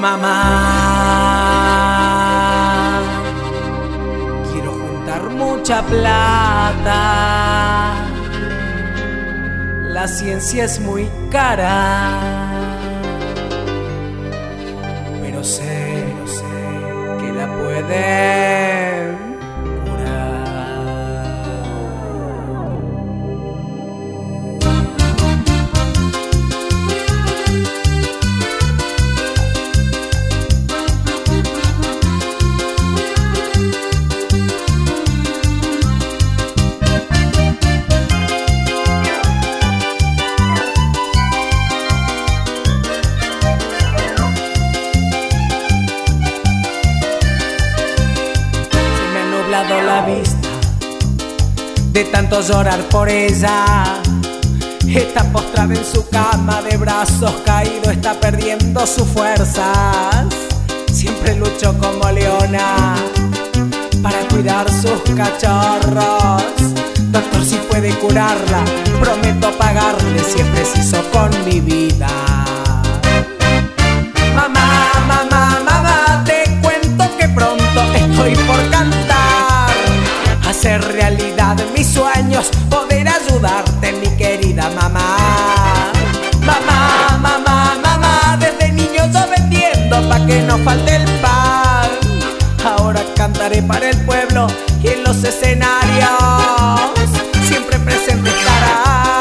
Mamá, quiero juntar mucha plata. La ciencia es muy cara, pero sé que la pueden curar. La vista de tanto llorar por ella, está postrada en su cama de brazos caídos, está perdiendo sus fuerzas. Siempre luchó como leona para cuidar sus cachorros. Doctor, si puede curarla, prometo pagarle si es preciso con mi vida. Mamá, mamá, mamá, te cuento que pronto estoy por cantar, hacer realidad mis sueños, poder ayudarte, mi querida mamá. Mamá, mamá, mamá, desde niño yo vendiendo pa' que no falte el pan. Ahora cantaré para el pueblo y en los escenarios siempre presente estarás.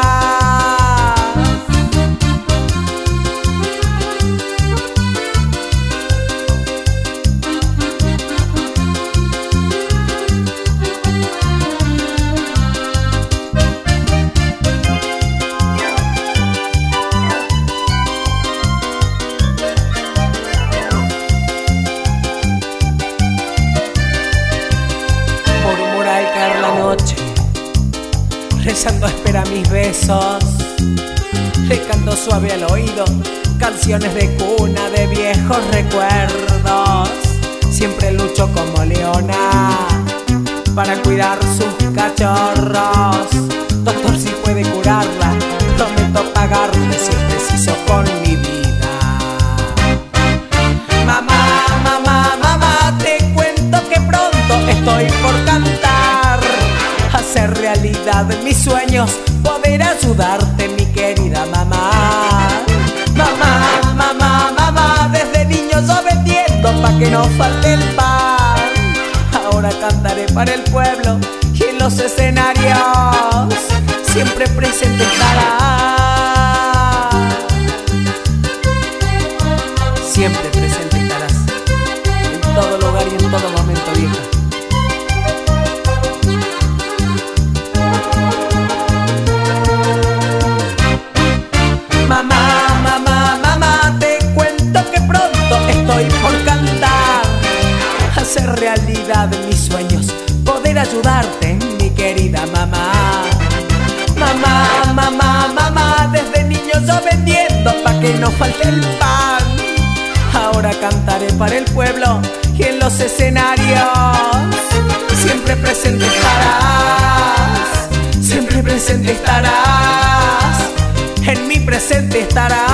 Rezando espera mis besos, le canto suave al oído canciones de cuna de viejos recuerdos. Siempre lucho como leona para cuidar sus cachorros. Doctor, si puede curarla, prometo pagarle si es preciso con mi vida. Mamá, mamá, mamá, te cuento que pronto estoy por cantar, hacer realidad mis sueños, poder ayudarte, mi querida mamá. Mamá, mamá, mamá, desde niño yo vendiendo pa' que no falte el pan. Ahora cantaré para el pueblo y en los escenarios siempre presente estarás. Siempre presente estarás, en todo lugar y en todo momento, vieja. Mamá, mamá, mamá, te cuento que pronto estoy por cantar, hacer realidad mis sueños, poder ayudarte, mi querida mamá. Mamá, mamá, mamá, desde niño yo vendiendo pa' que no falte el pan. Ahora cantaré para el pueblo y en los escenarios siempre presente estarás. Siempre presente estarás, en mi presente estarás.